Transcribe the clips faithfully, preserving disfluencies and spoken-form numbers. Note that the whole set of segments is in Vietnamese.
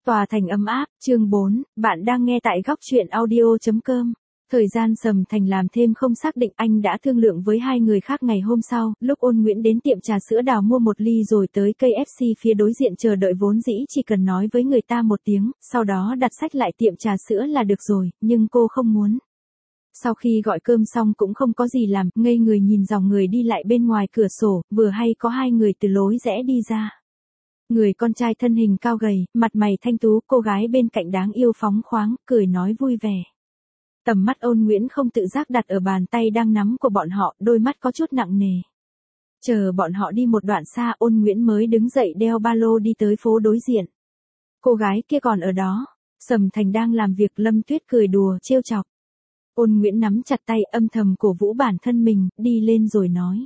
Tòa thành ấm áp, chương bốn, bạn đang nghe tại góc truyện audio.com. Thời gian Sầm Thành làm thêm không xác định, anh đã thương lượng với hai người khác ngày hôm sau, lúc Ôn Nguyễn đến tiệm trà sữa Đào mua một ly rồi tới ca ép xê phía đối diện chờ đợi vốn dĩ chỉ cần nói với người ta một tiếng, sau đó đặt sách lại tiệm trà sữa là được rồi, nhưng cô không muốn. Sau khi gọi cơm xong cũng không có gì làm, ngây người nhìn dòng người đi lại bên ngoài cửa sổ, vừa hay có hai người từ lối rẽ đi ra. Người con trai thân hình cao gầy, mặt mày thanh tú, cô gái bên cạnh đáng yêu phóng khoáng, cười nói vui vẻ. Tầm mắt Ôn Nguyễn không tự giác đặt ở bàn tay đang nắm của bọn họ, đôi mắt có chút nặng nề. Chờ bọn họ đi một đoạn xa, Ôn Nguyễn mới đứng dậy đeo ba lô đi tới phố đối diện. Cô gái kia còn ở đó. Sầm Thành đang làm việc, Lâm Tuyết cười đùa, trêu chọc. Ôn Nguyễn nắm chặt tay, âm thầm cổ vũ bản thân mình, đi lên rồi nói.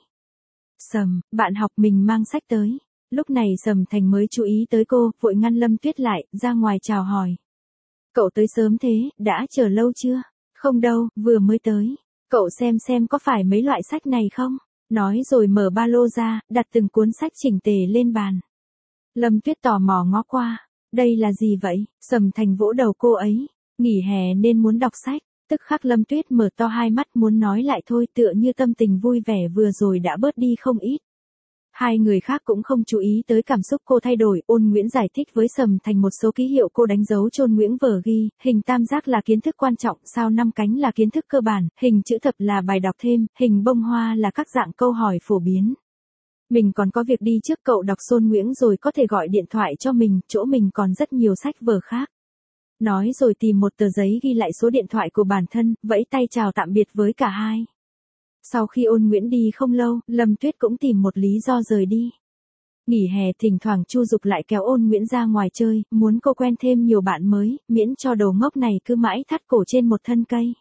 Sầm, bạn học mình mang sách tới. Lúc này Sầm Thành mới chú ý tới cô, vội ngăn Lâm Tuyết lại, ra ngoài chào hỏi. Cậu tới sớm thế, đã chờ lâu chưa? Không đâu, vừa mới tới. Cậu xem xem có phải mấy loại sách này không? Nói rồi mở ba lô ra, đặt từng cuốn sách chỉnh tề lên bàn. Lâm Tuyết tò mò ngó qua. Đây là gì vậy? Sầm Thành vỗ đầu cô ấy. Nghỉ hè nên muốn đọc sách. Tức khắc Lâm Tuyết mở to hai mắt muốn nói lại thôi, tựa như tâm tình vui vẻ vừa rồi đã bớt đi không ít. Hai người khác cũng không chú ý tới cảm xúc cô thay đổi, Ôn Nguyễn giải thích với Sầm Thành một số ký hiệu cô đánh dấu chôn Nguyễn vở ghi, hình tam giác là kiến thức quan trọng, sao năm cánh là kiến thức cơ bản, hình chữ thập là bài đọc thêm, hình bông hoa là các dạng câu hỏi phổ biến. Mình còn có việc đi trước, cậu đọc chôn Nguyễn rồi có thể gọi điện thoại cho mình, chỗ mình còn rất nhiều sách vở khác. Nói rồi tìm một tờ giấy ghi lại số điện thoại của bản thân, vẫy tay chào tạm biệt với cả hai. Sau khi Ôn Nguyễn đi không lâu, Lâm Tuyết cũng tìm một lý do rời đi. Nghỉ hè thỉnh thoảng Chu Dục lại kéo Ôn Nguyễn ra ngoài chơi, muốn cô quen thêm nhiều bạn mới, miễn cho đồ ngốc này cứ mãi thắt cổ trên một thân cây.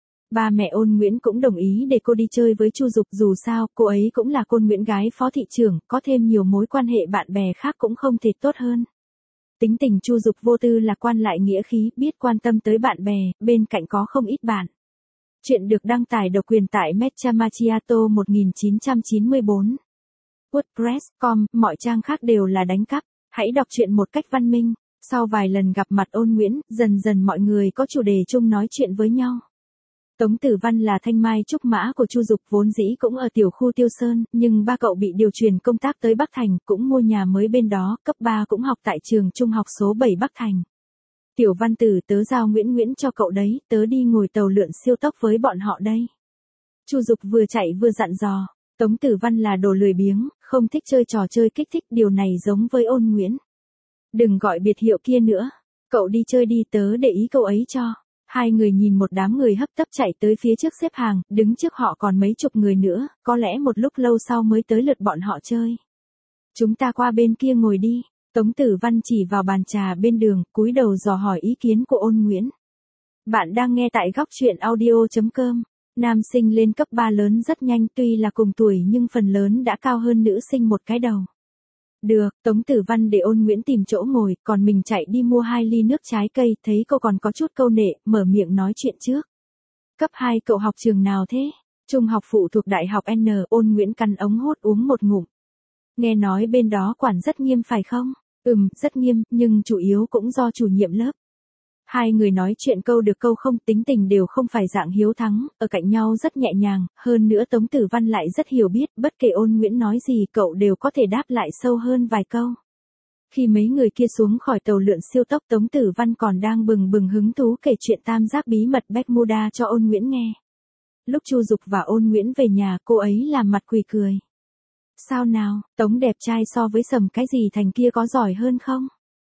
Ba mẹ Ôn Nguyễn cũng đồng ý để cô đi chơi với Chu Dục, dù sao, cô ấy cũng là con Nguyễn gái phó thị trưởng, có thêm nhiều mối quan hệ bạn bè khác cũng không thể tốt hơn. Tính tình Chu Dục vô tư lạc quan lại nghĩa khí, biết quan tâm tới bạn bè, bên cạnh có không ít bạn. Chuyện được đăng tải độc quyền tại Mecha Macchiato một nghìn chín trăm chín mươi bốn. WordPress chấm com, mọi trang khác đều là đánh cắp. Hãy đọc truyện một cách văn minh. Sau vài lần gặp mặt Ôn Nguyễn, dần dần mọi người có chủ đề chung nói chuyện với nhau. Tống Tử Văn là thanh mai trúc mã của Chu Dục, vốn dĩ cũng ở tiểu khu Tiêu Sơn, nhưng ba cậu bị điều chuyển công tác tới Bắc Thành, cũng mua nhà mới bên đó, cấp ba cũng học tại trường trung học số bảy Bắc Thành. Tiểu Văn Tử, tớ giao Nguyễn Nguyễn cho cậu đấy, tớ đi ngồi tàu lượn siêu tốc với bọn họ đây. Chu Dục vừa chạy vừa dặn dò. Tống Tử Văn là đồ lười biếng, không thích chơi trò chơi kích thích, điều này giống với Ôn Nguyễn. Đừng gọi biệt hiệu kia nữa. Cậu đi chơi đi, tớ để ý cậu ấy cho. Hai người nhìn một đám người hấp tấp chạy tới phía trước xếp hàng, đứng trước họ còn mấy chục người nữa, có lẽ một lúc lâu sau mới tới lượt bọn họ chơi. Chúng ta qua bên kia ngồi đi. Tống Tử Văn chỉ vào bàn trà bên đường, cúi đầu dò hỏi ý kiến của Ôn Nguyễn. Bạn đang nghe tại góc truyện audio.com. Nam sinh lên cấp ba lớn rất nhanh, tuy là cùng tuổi nhưng phần lớn đã cao hơn nữ sinh một cái đầu. Được, Tống Tử Văn để Ôn Nguyễn tìm chỗ ngồi, còn mình chạy đi mua hai ly nước trái cây, thấy cô còn có chút câu nệ, mở miệng nói chuyện trước. Cấp hai cậu học trường nào thế? Trung học phụ thuộc Đại học N, Ôn Nguyễn cắn ống hút uống một ngụm. Nghe nói bên đó quản rất nghiêm phải không? Ừm, rất nghiêm, nhưng chủ yếu cũng do chủ nhiệm lớp. Hai người nói chuyện câu được câu không, tính tình đều không phải dạng hiếu thắng, ở cạnh nhau rất nhẹ nhàng, hơn nữa Tống Tử Văn lại rất hiểu biết, bất kể Ôn Nguyễn nói gì cậu đều có thể đáp lại sâu hơn vài câu. Khi mấy người kia xuống khỏi tàu lượn siêu tốc, Tống Tử Văn còn đang bừng bừng hứng thú kể chuyện tam giác bí mật Bermuda cho Ôn Nguyễn nghe. Lúc Chu Dục và Ôn Nguyễn về nhà, cô ấy làm mặt quỳ cười. Sao nào, Tống đẹp trai so với Sầm cái gì Thành kia có giỏi hơn không?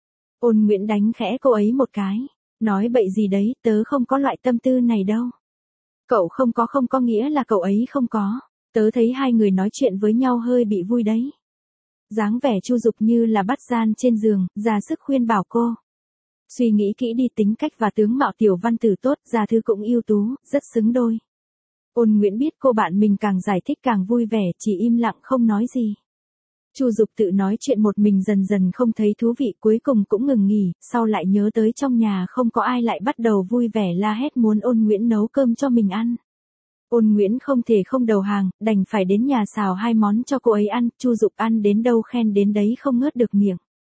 Ôn Nguyễn đánh khẽ cô ấy một cái. Nói bậy gì đấy, tớ không có loại tâm tư này đâu. Cậu không có không có nghĩa là cậu ấy không có. Tớ thấy hai người nói chuyện với nhau hơi bị vui đấy. Dáng vẻ Chu Dục như là bắt gian trên giường, ra sức khuyên bảo cô. Suy nghĩ kỹ đi, tính cách và tướng mạo Tiểu Văn Tử tốt, gia thư cũng ưu tú, rất xứng đôi. Ôn Nguyễn biết cô bạn mình càng giải thích càng vui vẻ, chỉ im lặng không nói gì. Chu Dục tự nói chuyện một mình dần dần không thấy thú vị, cuối cùng cũng ngừng nghỉ, sau lại nhớ tới trong nhà không có ai lại bắt đầu vui vẻ la hét muốn Ôn Nguyễn nấu cơm cho mình ăn. Ôn Nguyễn không thể không đầu hàng, đành phải đến nhà xào hai món cho cô ấy ăn, Chu Dục ăn đến đâu khen đến đấy không ngớt được miệng.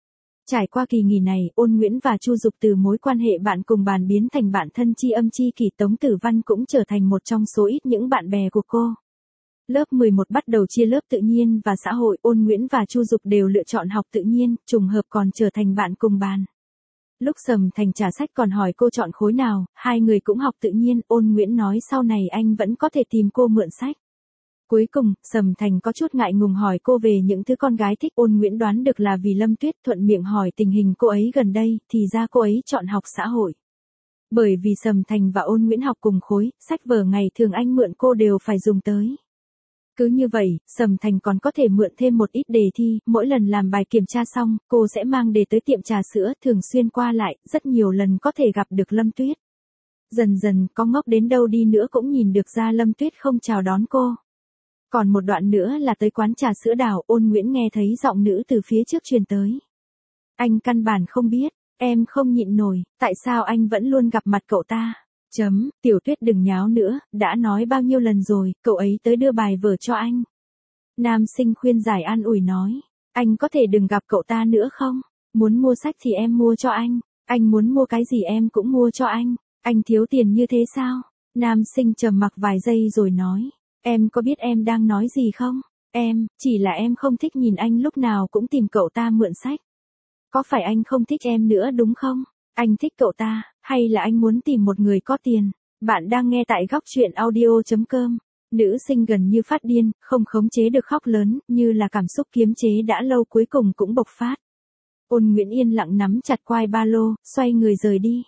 Trải qua kỳ nghỉ này, Ôn Nguyễn và Chu Dục từ mối quan hệ bạn cùng bàn biến thành bạn thân tri âm tri kỷ. Tống Tử Văn cũng trở thành một trong số ít những bạn bè của cô. Lớp mười một bắt đầu chia lớp tự nhiên và xã hội, Ôn Nguyễn và Chu Dục đều lựa chọn học tự nhiên, trùng hợp còn trở thành bạn cùng bàn. Lúc Sầm Thành trả sách còn hỏi cô chọn khối nào, hai người cũng học tự nhiên, Ôn Nguyễn nói sau này anh vẫn có thể tìm cô mượn sách. Cuối cùng, Sầm Thành có chút ngại ngùng hỏi cô về những thứ con gái thích, Ôn Nguyễn đoán được là vì Lâm Tuyết, thuận miệng hỏi tình hình cô ấy gần đây, thì ra cô ấy chọn học xã hội. Bởi vì Sầm Thành và Ôn Nguyễn học cùng khối, sách vở ngày thường anh mượn cô đều phải dùng tới. Cứ như vậy, Sầm Thành còn có thể mượn thêm một ít đề thi, mỗi lần làm bài kiểm tra xong, cô sẽ mang đề tới tiệm trà sữa, thường xuyên qua lại, rất nhiều lần có thể gặp được Lâm Tuyết. Dần dần, có ngốc đến đâu đi nữa cũng nhìn được ra Lâm Tuyết không chào đón cô. Còn một đoạn nữa là tới quán trà sữa Đào, Ôn Nguyễn nghe thấy giọng nữ từ phía trước truyền tới. Anh căn bản không biết, em không nhịn nổi, tại sao anh vẫn luôn gặp mặt cậu ta? Chấm, Tiểu Tuyết đừng nháo nữa, đã nói bao nhiêu lần rồi, cậu ấy tới đưa bài vở cho anh. Nam sinh khuyên giải an ủi nói, anh có thể đừng gặp cậu ta nữa không? Muốn mua sách thì em mua cho anh, anh muốn mua cái gì em cũng mua cho anh, anh thiếu tiền như thế sao? Nam sinh trầm mặc vài giây rồi nói, em có biết em đang nói gì không? Em, chỉ là em không thích nhìn anh lúc nào cũng tìm cậu ta mượn sách. Có phải anh không thích em nữa đúng không? Anh thích cậu ta, hay là anh muốn tìm một người có tiền? Bạn đang nghe tại góc truyện audio chấm com. Nữ sinh gần như phát điên, không khống chế được khóc lớn, như là cảm xúc kiềm chế đã lâu cuối cùng cũng bộc phát. Ôn Nguyễn yên lặng nắm chặt quai ba lô, xoay người rời đi.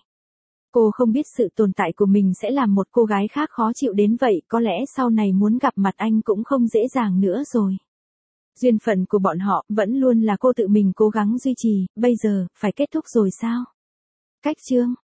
Cô không biết sự tồn tại của mình sẽ làm một cô gái khác khó chịu đến vậy, có lẽ sau này muốn gặp mặt anh cũng không dễ dàng nữa rồi. Duyên phận của bọn họ vẫn luôn là cô tự mình cố gắng duy trì, bây giờ, phải kết thúc rồi sao? Cách chương